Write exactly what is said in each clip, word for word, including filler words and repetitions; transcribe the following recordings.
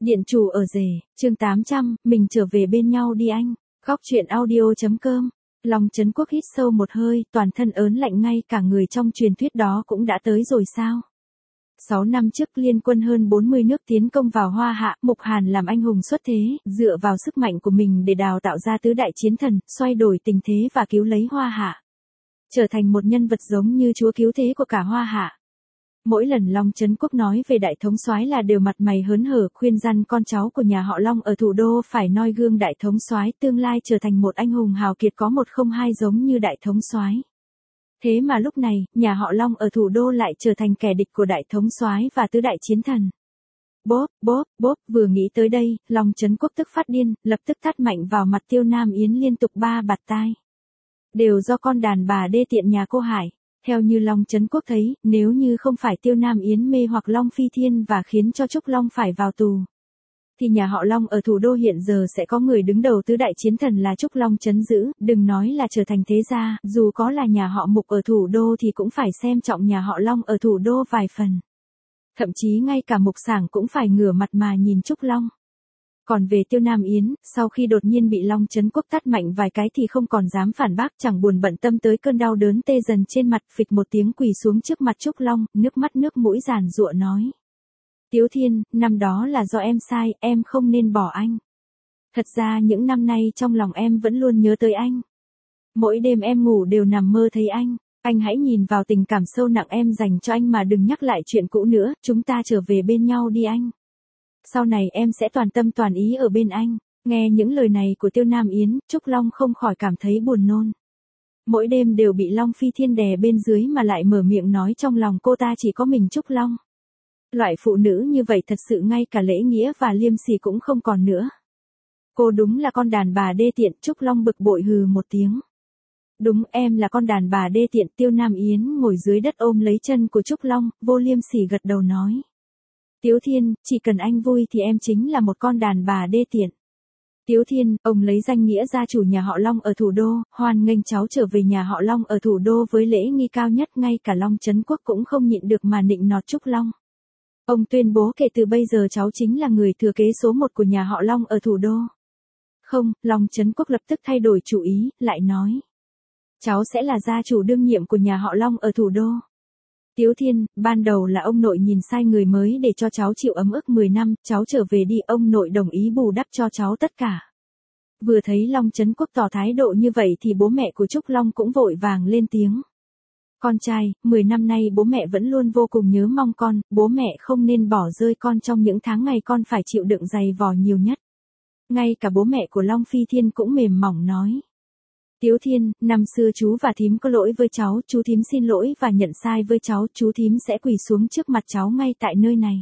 Điện chủ ở rể, chương tám trăm, mình trở về bên nhau đi anh. Góc truyện audio.com. Long Chấn Quốc hít sâu một hơi, toàn thân ớn lạnh, ngay cả người trong truyền thuyết đó cũng đã tới rồi sao? Sáu năm trước liên quân hơn bốn mươi nước tiến công vào Hoa Hạ, Mục Hàn làm anh hùng xuất thế, dựa vào sức mạnh của mình để đào tạo ra tứ đại chiến thần, xoay đổi tình thế và cứu lấy Hoa Hạ. Trở thành một nhân vật giống như chúa cứu thế của cả Hoa Hạ. Mỗi lần Long Chấn Quốc nói về đại thống soái là đều mặt mày hớn hở, khuyên răn con cháu của nhà họ Long ở thủ đô phải noi gương đại thống soái, tương lai trở thành một anh hùng hào kiệt có một không hai giống như đại thống soái. Thế mà lúc này, nhà họ Long ở thủ đô lại trở thành kẻ địch của đại thống soái và tứ đại chiến thần. Bốp, bốp, bốp, vừa nghĩ tới đây, Long Chấn Quốc tức phát điên, lập tức tát mạnh vào mặt Tiêu Nam Yến liên tục ba bạt tai. Đều do con đàn bà đê tiện nhà cô Hải. Theo như Long Chấn Quốc thấy, nếu như không phải Tiêu Nam Yến mê hoặc Long Phi Thiên và khiến cho Trúc Long phải vào tù, thì nhà họ Long ở thủ đô hiện giờ sẽ có người đứng đầu tứ đại chiến thần là Trúc Long trấn giữ, đừng nói là trở thành thế gia, dù có là nhà họ Mục ở thủ đô thì cũng phải xem trọng nhà họ Long ở thủ đô vài phần. Thậm chí ngay cả Mục Sảng cũng phải ngửa mặt mà nhìn Trúc Long. Còn về Tiêu Nam Yến, sau khi đột nhiên bị Long Chấn Quốc tát mạnh vài cái thì không còn dám phản bác, chẳng buồn bận tâm tới cơn đau đớn tê dần trên mặt, phịch một tiếng quỳ xuống trước mặt Trúc Long, nước mắt nước mũi giàn giụa nói. Tiếu Thiên, năm đó là do em sai, em không nên bỏ anh. Thật ra những năm nay trong lòng em vẫn luôn nhớ tới anh. Mỗi đêm em ngủ đều nằm mơ thấy anh. Anh hãy nhìn vào tình cảm sâu nặng em dành cho anh mà đừng nhắc lại chuyện cũ nữa, chúng ta trở về bên nhau đi anh. Sau này em sẽ toàn tâm toàn ý ở bên anh. Nghe những lời này của Tiêu Nam Yến, Trúc Long không khỏi cảm thấy buồn nôn. Mỗi đêm đều bị Long Phi Thiên đè bên dưới mà lại mở miệng nói trong lòng cô ta chỉ có mình Trúc Long. Loại phụ nữ như vậy thật sự ngay cả lễ nghĩa và liêm sỉ cũng không còn nữa. Cô đúng là con đàn bà đê tiện, Trúc Long bực bội hừ một tiếng. Đúng, em là con đàn bà đê tiện. Tiêu Nam Yến ngồi dưới đất ôm lấy chân của Trúc Long, vô liêm sỉ gật đầu nói. Tiếu Thiên, chỉ cần anh vui thì em chính là một con đàn bà đê tiện. Tiếu Thiên, ông lấy danh nghĩa gia chủ nhà họ Long ở thủ đô, hoan nghênh cháu trở về nhà họ Long ở thủ đô với lễ nghi cao nhất, ngay cả Long Chấn Quốc cũng không nhịn được mà nịnh nọt Trúc Long. Ông tuyên bố kể từ bây giờ cháu chính là người thừa kế số một của nhà họ Long ở thủ đô. Không, Long Chấn Quốc lập tức thay đổi chủ ý, lại nói. Cháu sẽ là gia chủ đương nhiệm của nhà họ Long ở thủ đô. Tiếu Thiên, ban đầu là ông nội nhìn sai người mới để cho cháu chịu ấm ức mười năm, cháu trở về đi, ông nội đồng ý bù đắp cho cháu tất cả. Vừa thấy Long Chấn Quốc tỏ thái độ như vậy thì bố mẹ của Trúc Long cũng vội vàng lên tiếng. Con trai, mười năm nay bố mẹ vẫn luôn vô cùng nhớ mong con, bố mẹ không nên bỏ rơi con trong những tháng ngày con phải chịu đựng dày vò nhiều nhất. Ngay cả bố mẹ của Long Phi Thiên cũng mềm mỏng nói. Tiếu Thiên, năm xưa chú và thím có lỗi với cháu, chú thím xin lỗi và nhận sai với cháu, chú thím sẽ quỳ xuống trước mặt cháu ngay tại nơi này.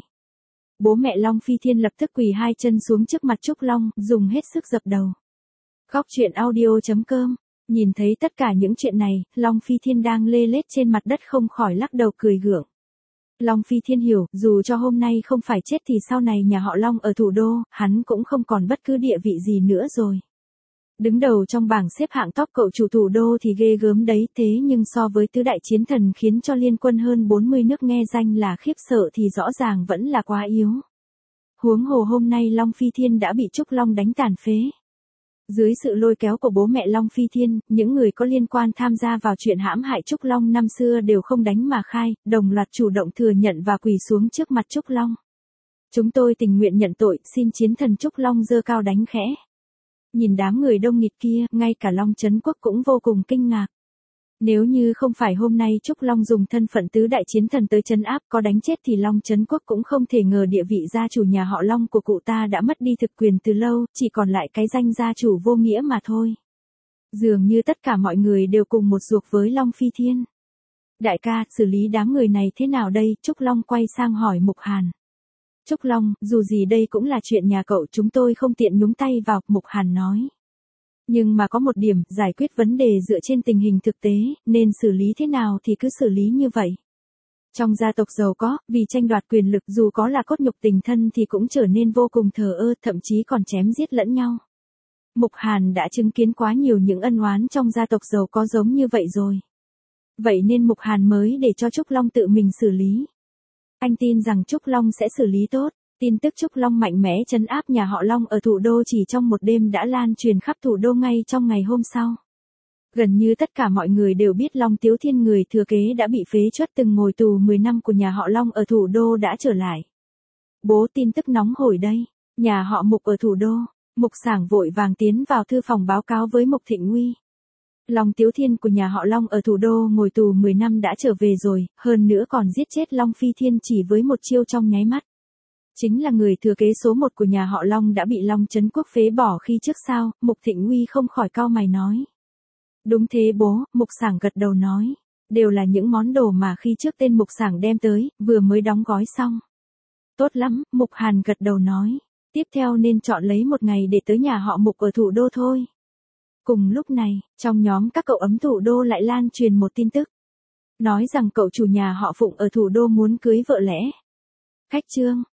Bố mẹ Long Phi Thiên lập tức quỳ hai chân xuống trước mặt Trúc Long, dùng hết sức dập đầu. Góc truyện audio.com. Nhìn thấy tất cả những chuyện này, Long Phi Thiên đang lê lết trên mặt đất không khỏi lắc đầu cười gượng. Long Phi Thiên hiểu, dù cho hôm nay không phải chết thì sau này nhà họ Long ở thủ đô, hắn cũng không còn bất cứ địa vị gì nữa rồi. Đứng đầu trong bảng xếp hạng top cậu chủ thủ đô thì ghê gớm đấy, thế nhưng so với tứ đại chiến thần khiến cho liên quân hơn bốn mươi nước nghe danh là khiếp sợ thì rõ ràng vẫn là quá yếu. Huống hồ hôm nay Long Phi Thiên đã bị Trúc Long đánh tàn phế. Dưới sự lôi kéo của bố mẹ Long Phi Thiên, những người có liên quan tham gia vào chuyện hãm hại Trúc Long năm xưa đều không đánh mà khai, đồng loạt chủ động thừa nhận và quỳ xuống trước mặt Trúc Long. Chúng tôi tình nguyện nhận tội, xin chiến thần Trúc Long giơ cao đánh khẽ. Nhìn đám người đông nghịt kia, ngay cả Long Chấn Quốc cũng vô cùng kinh ngạc. Nếu như không phải hôm nay Trúc Long dùng thân phận tứ đại chiến thần tới trấn áp có đánh chết thì Long Chấn Quốc cũng không thể ngờ địa vị gia chủ nhà họ Long của cụ ta đã mất đi thực quyền từ lâu, chỉ còn lại cái danh gia chủ vô nghĩa mà thôi. Dường như tất cả mọi người đều cùng một ruột với Long Phi Thiên. Đại ca, xử lý đám người này thế nào đây? Trúc Long quay sang hỏi Mục Hàn. Trúc Long, dù gì đây cũng là chuyện nhà cậu, chúng tôi không tiện nhúng tay vào, Mục Hàn nói. Nhưng mà có một điểm, giải quyết vấn đề dựa trên tình hình thực tế, nên xử lý thế nào thì cứ xử lý như vậy. Trong gia tộc giàu có, vì tranh đoạt quyền lực dù có là cốt nhục tình thân thì cũng trở nên vô cùng thờ ơ, thậm chí còn chém giết lẫn nhau. Mục Hàn đã chứng kiến quá nhiều những ân oán trong gia tộc giàu có giống như vậy rồi. Vậy nên Mục Hàn mới để cho Trúc Long tự mình xử lý. Anh tin rằng Trúc Long sẽ xử lý tốt. Tin tức Trúc Long mạnh mẽ trấn áp nhà họ Long ở thủ đô chỉ trong một đêm đã lan truyền khắp thủ đô ngay trong ngày hôm sau. Gần như tất cả mọi người đều biết Long Tiếu Thiên người thừa kế đã bị phế truất từng ngồi tù mười năm của nhà họ Long ở thủ đô đã trở lại. Bố tin tức nóng hổi đây, nhà họ Mục ở thủ đô, Mục Sảng vội vàng tiến vào thư phòng báo cáo với Mục Thịnh Uy. Long Tiếu Thiên của nhà họ Long ở thủ đô ngồi tù mười năm đã trở về rồi, hơn nữa còn giết chết Long Phi Thiên chỉ với một chiêu trong nháy mắt. Chính là người thừa kế số một của nhà họ Long đã bị Long Trấn Quốc phế bỏ khi trước sao, Mục Thịnh Uy không khỏi cau mày nói. Đúng thế bố, Mục Sảng gật đầu nói. Đều là những món đồ mà khi trước tên Mục Sảng đem tới, vừa mới đóng gói xong. Tốt lắm, Mục Hàn gật đầu nói. Tiếp theo nên chọn lấy một ngày để tới nhà họ Mục ở thủ đô thôi. Cùng lúc này, trong nhóm các cậu ấm thủ đô lại lan truyền một tin tức. Nói rằng cậu chủ nhà họ Phụng ở thủ đô muốn cưới vợ lẽ. Khách Trương,